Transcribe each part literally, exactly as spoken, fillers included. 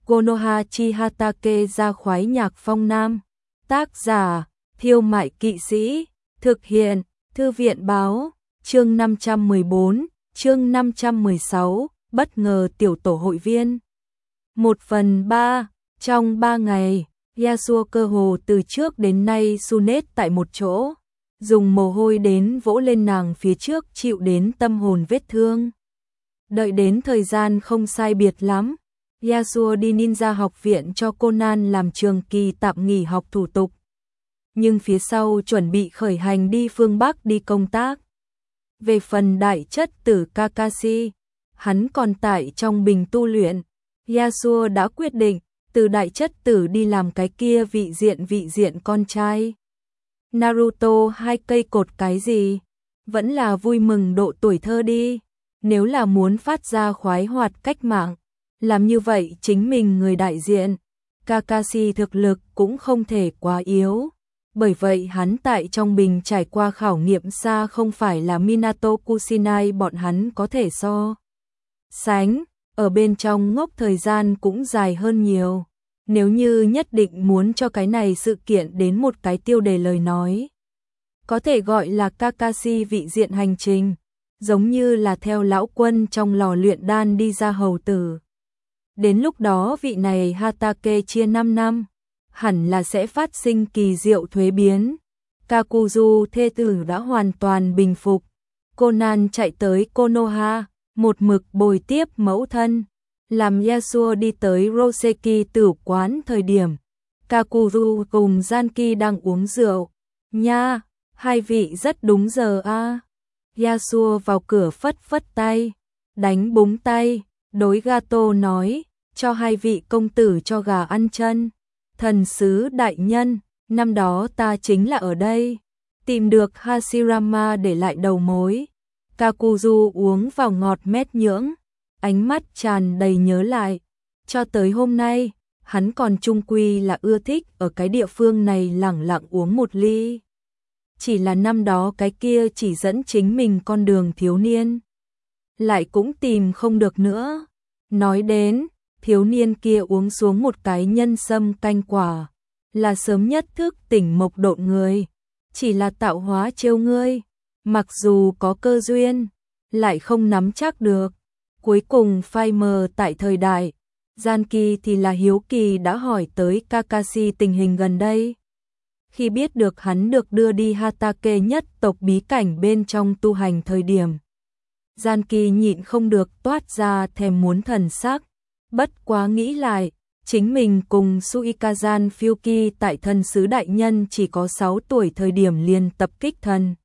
Konohachi Hatake ra khoái nhạc phong nam. Tác giả, Thiêu Mại Kỵ Sĩ. Thực hiện, Thư viện báo. Chương năm trăm mười bốn, chương năm trăm mười sáu, bất ngờ tiểu tổ hội viên. Một phần ba, trong ba ngày, Yasuo cơ hồ từ trước đến nay su nết tại một chỗ, dùng mồ hôi đến vỗ lên nàng phía trước chịu đến tâm hồn vết thương. Đợi đến thời gian không sai biệt lắm, Yasuo đi ninja học viện cho Conan làm trường kỳ tạm nghỉ học thủ tục. Nhưng phía sau chuẩn bị khởi hành đi phương Bắc đi công tác. Về phần đại chất tử Kakashi, hắn còn tại trong bình tu luyện. Yasuo đã quyết định từ đại chất tử đi làm cái kia vị diện vị diện con trai. Naruto hai cây cột cái gì? Vẫn là vui mừng độ tuổi thơ đi. Nếu là muốn phát ra khoái hoạt cách mạng, làm như vậy chính mình người đại diện. Kakashi thực lực cũng không thể quá yếu. Bởi vậy hắn tại trong bình trải qua khảo nghiệm xa không phải là Minato Kusinai bọn hắn có thể so sánh, ở bên trong ngốc thời gian cũng dài hơn nhiều. Nếu như nhất định muốn cho cái này sự kiện đến một cái tiêu đề lời nói, có thể gọi là Kakashi vị diện hành trình, giống như là theo lão quân trong lò luyện đan đi ra hầu tử. Đến lúc đó vị này Hatake chia năm năm, hẳn là sẽ phát sinh kỳ diệu thuế biến. Kakuzu thê tử đã hoàn toàn bình phục. Conan chạy tới Konoha, một mực bồi tiếp mẫu thân. Làm Yasuo đi tới Roseki tử quán thời điểm, Kakuzu cùng Zanki đang uống rượu. Nha, hai vị rất đúng giờ a. À. Yasuo vào cửa phất phất tay, đánh búng tay, đối Gato nói, cho hai vị công tử cho gà ăn chân. Thần sứ đại nhân, năm đó ta chính là ở đây, tìm được Hashirama để lại đầu mối. Kakuzu uống vào ngọt mét nhưỡng, ánh mắt tràn đầy nhớ lại. Cho tới hôm nay, hắn còn chung quy là ưa thích ở cái địa phương này lẳng lặng uống một ly. Chỉ là năm đó cái kia chỉ dẫn chính mình con đường thiếu niên, lại cũng tìm không được nữa. Nói đến, thiếu niên kia uống xuống một cái nhân sâm canh quả, là sớm nhất thức tỉnh mộc độn người, chỉ là tạo hóa trêu ngươi, mặc dù có cơ duyên, lại không nắm chắc được. Cuối cùng phai mờ tại thời đại, Zanki thì là hiếu kỳ đã hỏi tới Kakashi tình hình gần đây. Khi biết được hắn được đưa đi Hatake nhất tộc bí cảnh bên trong tu hành thời điểm, Zanki nhịn không được toát ra thèm muốn thần sắc. Bất quá nghĩ lại, chính mình cùng Suikazan Fyuki tại thần sứ đại nhân chỉ có sáu tuổi thời điểm liền tập kích thần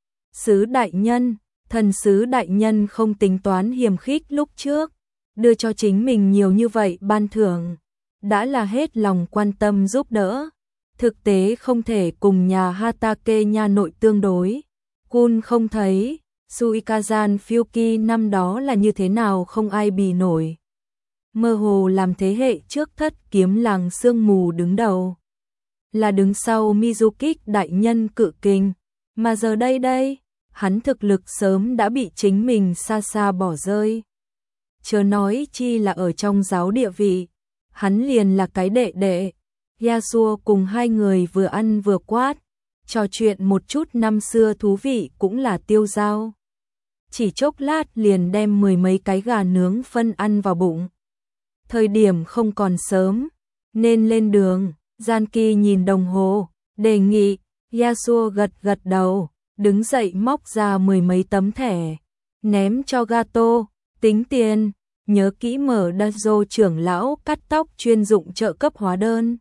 sứ đại nhân. Thần sứ đại nhân không tính toán hiềm khích lúc trước, đưa cho chính mình nhiều như vậy ban thưởng, đã là hết lòng quan tâm giúp đỡ. Thực tế không thể cùng nhà Hatake nha nội tương đối. Kun không thấy, Suikazan Fyuki năm đó là như thế nào không ai bì nổi. Mơ hồ làm thế hệ trước thất kiếm làng sương mù đứng đầu, là đứng sau Mizukik đại nhân cự kình, mà giờ đây đây, hắn thực lực sớm đã bị chính mình xa xa bỏ rơi. Chớ nói chi là ở trong giáo địa vị, hắn liền là cái đệ đệ. Yasuo cùng hai người vừa ăn vừa quát, trò chuyện một chút năm xưa thú vị cũng là tiêu dao. Chỉ chốc lát liền đem mười mấy cái gà nướng phân ăn vào bụng. Thời điểm không còn sớm, nên lên đường. Zanki nhìn đồng hồ, đề nghị. Yasuo gật gật đầu, đứng dậy móc ra mười mấy tấm thẻ, ném cho Gato, tính tiền, nhớ kỹ mở Dazo trưởng lão cắt tóc chuyên dụng trợ cấp hóa đơn.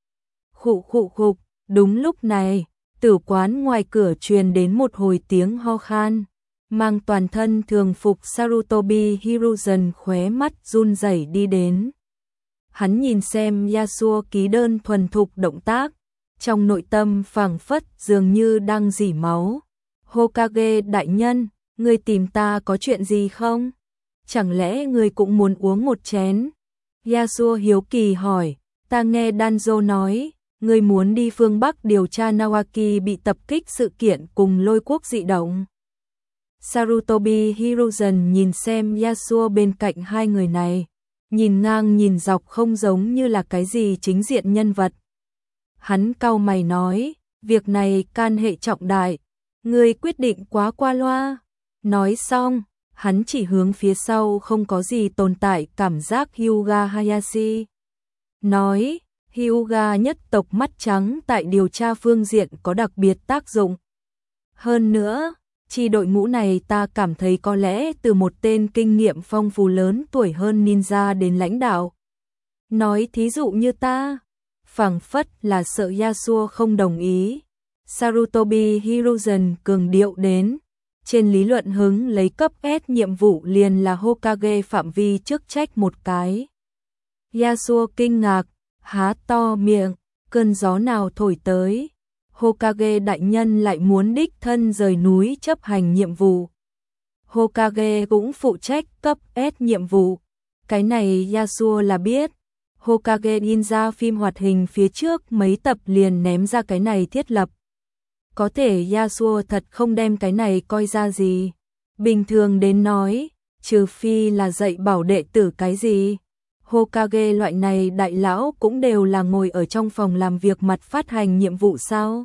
Khụ khụ khục, đúng lúc này, tử quán ngoài cửa truyền đến một hồi tiếng ho khan, mang toàn thân thường phục Sarutobi Hiruzen khóe mắt run rẩy đi đến. Hắn nhìn xem Yasuo ký đơn thuần thục động tác, trong nội tâm phảng phất dường như đang rỉ máu. Hokage đại nhân, ngươi tìm ta có chuyện gì không? Chẳng lẽ ngươi cũng muốn uống một chén? Yasuo hiếu kỳ hỏi, ta nghe Danzo nói, ngươi muốn đi phương Bắc điều tra Nawaki bị tập kích sự kiện cùng lôi quốc dị động. Sarutobi Hiruzen nhìn xem Yasuo bên cạnh hai người này, nhìn ngang nhìn dọc không giống như là cái gì chính diện nhân vật. Hắn cau mày nói, việc này can hệ trọng đại, ngươi quyết định quá qua loa. Nói xong, hắn chỉ hướng phía sau không có gì tồn tại cảm giác Hyuga Hayashi. Nói, Hyuga nhất tộc mắt trắng tại điều tra phương diện có đặc biệt tác dụng. Hơn nữa, chi đội ngũ này ta cảm thấy có lẽ từ một tên kinh nghiệm phong phú lớn tuổi hơn ninja đến lãnh đạo. Nói thí dụ như ta, phảng phất là sợ Yasuo không đồng ý. Sarutobi Hiruzen cường điệu đến, trên lý luận hứng lấy cấp S nhiệm vụ liền là Hokage phạm vi chức trách một cái. Yasuo kinh ngạc, há to miệng, cơn gió nào thổi tới. Hokage đại nhân lại muốn đích thân rời núi chấp hành nhiệm vụ. Hokage cũng phụ trách cấp S nhiệm vụ. Cái này Yasuo là biết. Hokage in ra phim hoạt hình phía trước mấy tập liền ném ra cái này thiết lập. Có thể Yasuo thật không đem cái này coi ra gì. Bình thường đến nói, trừ phi là dạy bảo đệ tử cái gì. Hokage loại này đại lão cũng đều là ngồi ở trong phòng làm việc mặt phát hành nhiệm vụ sao.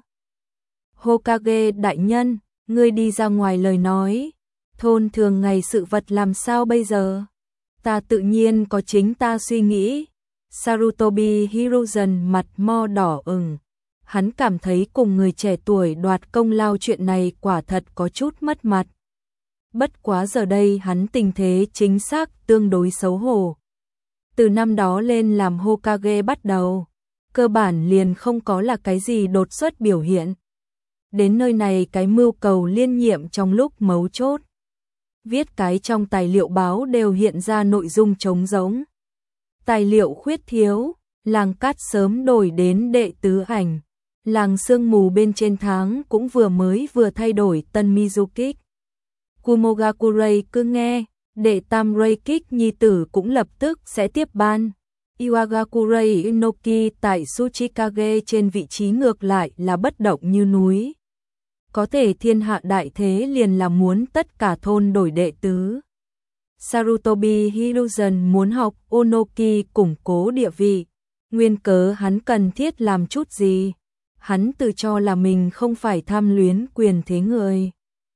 Hokage đại nhân, ngươi đi ra ngoài lời nói. Thôn thường ngày sự vật làm sao bây giờ? Ta tự nhiên có chính ta suy nghĩ. Sarutobi Hiruzen mặt mo đỏ ửng. Hắn cảm thấy cùng người trẻ tuổi đoạt công lao chuyện này quả thật có chút mất mặt. Bất quá giờ đây hắn tình thế chính xác tương đối xấu hổ. Từ năm đó lên làm Hokage bắt đầu, cơ bản liền không có là cái gì đột xuất biểu hiện. Đến nơi này cái mưu cầu liên nhiệm trong lúc mấu chốt. Viết cái trong tài liệu báo đều hiện ra nội dung trống rỗng. Tài liệu khuyết thiếu, làng cát sớm đổi đến đệ tứ ảnh. Làng sương mù bên trên tháng cũng vừa mới vừa thay đổi tân Mizukik. Kumogakurai cứ nghe, đệ tam Reikik nhi tử cũng lập tức sẽ tiếp ban. Iwagakurai Inoki tại Tsuchikage trên vị trí ngược lại là bất động như núi. Có thể thiên hạ đại thế liền là muốn tất cả thôn đổi đệ tứ. Sarutobi Hiruzen muốn học Onoki củng cố địa vị. Nguyên cớ hắn cần thiết làm chút gì? Hắn tự cho là mình không phải tham luyến quyền thế người.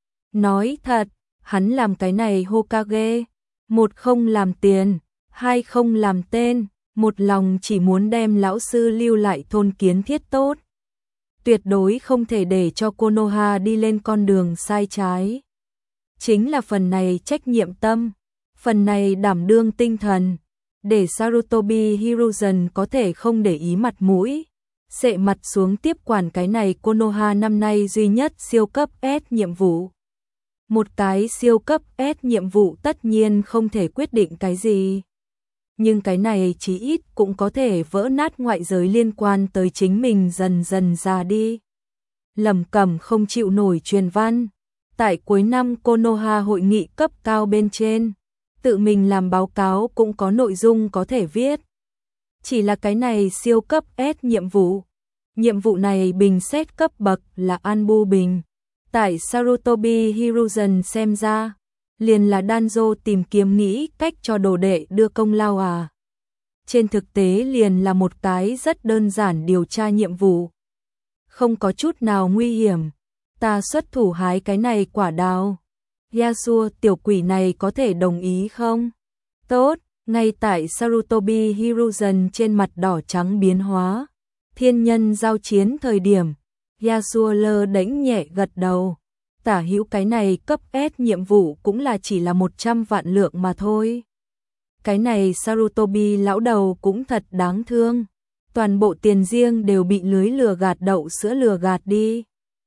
Nói thật, hắn làm cái này Hokage, một không làm tiền, hai không làm tên, một lòng chỉ muốn đem lão sư lưu lại thôn kiến thiết tốt. Tuyệt đối không thể để cho Konoha đi lên con đường sai trái. Chính là phần này trách nhiệm tâm, phần này đảm đương tinh thần, để Sarutobi Hiruzen có thể không để ý mặt mũi. Sệ mặt xuống tiếp quản cái này Konoha năm nay duy nhất siêu cấp S nhiệm vụ. Một cái siêu cấp S nhiệm vụ tất nhiên không thể quyết định cái gì. Nhưng cái này chí ít cũng có thể vỡ nát ngoại giới liên quan tới chính mình dần dần già đi. Lẩm Cẩm không chịu nổi truyền văn. Tại cuối năm Konoha hội nghị cấp cao bên trên, tự mình làm báo cáo cũng có nội dung có thể viết. Chỉ là cái này siêu cấp S nhiệm vụ. Nhiệm vụ này bình xét cấp bậc là Anbu bình. Tại Sarutobi Hiruzen xem ra, liền là Danzo tìm kiếm nghĩ cách cho đồ đệ đưa công lao à. Trên thực tế liền là một cái rất đơn giản điều tra nhiệm vụ. Không có chút nào nguy hiểm. Ta xuất thủ hái cái này quả đào. Yasuo tiểu quỷ này có thể đồng ý không? Tốt, ngay tại Sarutobi Hiruzen trên mặt đỏ trắng biến hóa. Thiên nhân giao chiến thời điểm, Yasuo lơ đễnh nhẹ gật đầu. Tả hữu cái này cấp S nhiệm vụ cũng là chỉ là một trăm vạn lượng mà thôi. Cái này Sarutobi lão đầu cũng thật đáng thương. Toàn bộ tiền riêng đều bị lưới lừa gạt đậu sữa lừa gạt đi.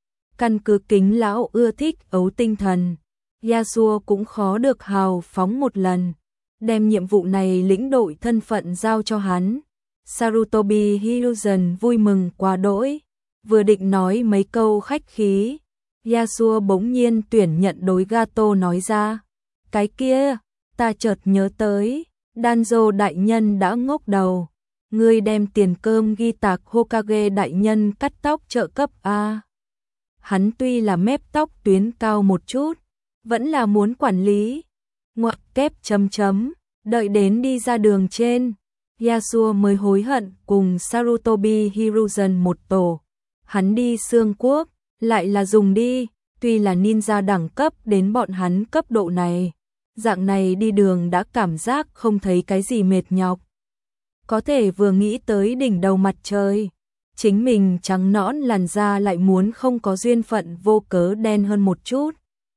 Căn cứ kính lão ưa thích ấu tinh thần, Yasuo cũng khó được hào phóng một lần. Đem nhiệm vụ này lĩnh đội thân phận giao cho hắn. Sarutobi Hiruzen vui mừng quá đỗi, vừa định nói mấy câu khách khí, Yasuo bỗng nhiên tuyển nhận đối Gato nói ra, cái kia, ta chợt nhớ tới, Danzo đại nhân đã ngốc đầu, ngươi đem tiền cơm ghi tạc Hokage đại nhân cắt tóc trợ cấp a. Hắn tuy là mép tóc tuyến cao một chút, vẫn là muốn quản lý. Ngoặc kép chấm chấm, Đợi đến đi ra đường trên, Yasuo mới hối hận cùng Sarutobi Hiruzen một tổ. Hắn đi xương quốc, lại là dùng đi, tuy là ninja đẳng cấp đến bọn hắn cấp độ này. Dạng này đi đường đã cảm giác không thấy cái gì mệt nhọc. Có thể vừa nghĩ tới đỉnh đầu mặt trời, chính mình trắng nõn làn da lại muốn không có duyên phận vô cớ đen hơn một chút.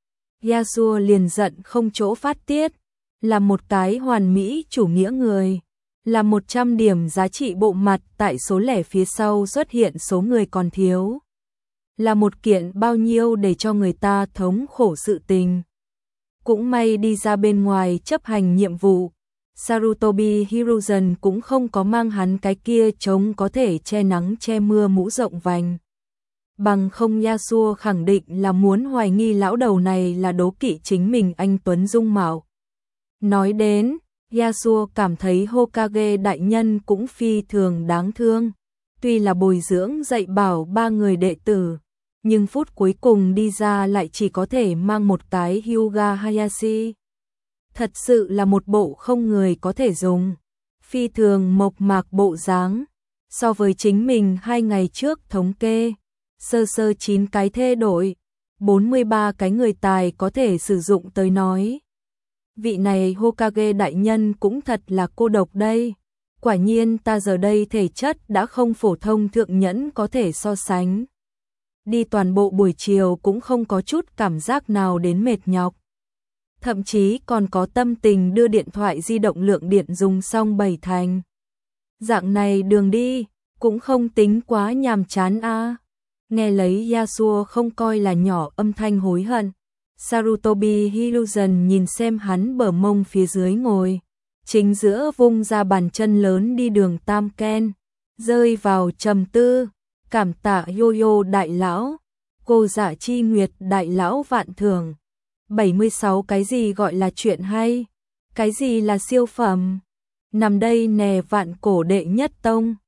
Yasuo liền giận không chỗ phát tiết, là một cái hoàn mỹ chủ nghĩa người, là một trăm điểm giá trị bộ mặt tại số lẻ phía sau xuất hiện số người còn thiếu. Là một kiện bao nhiêu để cho người ta thống khổ sự tình. Cũng may đi ra bên ngoài chấp hành nhiệm vụ, Sarutobi Hiruzen cũng không có mang hắn cái kia trống có thể che nắng che mưa mũ rộng vành. Bằng không Yasuo khẳng định là muốn hoài nghi lão đầu này là đố kỵ chính mình anh tuấn dung mạo. Nói đến, Yasuo cảm thấy Hokage đại nhân cũng phi thường đáng thương. Tuy là bồi dưỡng dạy bảo ba người đệ tử, nhưng phút cuối cùng đi ra lại chỉ có thể mang một cái Hyuga Hayashi. Thật sự là một bộ không người có thể dùng. Phi thường mộc mạc bộ dáng. So với chính mình hai ngày trước thống kê, sơ sơ chín cái thê đổi, bốn mươi ba cái người tài có thể sử dụng tới nói. Vị này Hokage đại nhân cũng thật là cô độc đây. Quả nhiên ta giờ đây thể chất đã không phổ thông thượng nhẫn có thể so sánh. Đi toàn bộ buổi chiều cũng không có chút cảm giác nào đến mệt nhọc. Thậm chí còn có tâm tình đưa điện thoại di động lượng điện dùng xong bảy thành. Dạng này đường đi, cũng không tính quá nhàm chán a. À. Nghe lấy Yasuo không coi là nhỏ âm thanh hối hận. Sarutobi Hiruzen nhìn xem hắn bờ mông phía dưới ngồi. Chính giữa vung ra bàn chân lớn đi đường Tam Ken. Rơi vào trầm tư. Cảm tạ Yo-Yo đại lão. Cô Dạ Chi Nguyệt đại lão vạn thường. bảy mươi sáu cái gì gọi là chuyện hay? Cái gì là siêu phẩm? Nằm đây nè vạn cổ đệ nhất tông.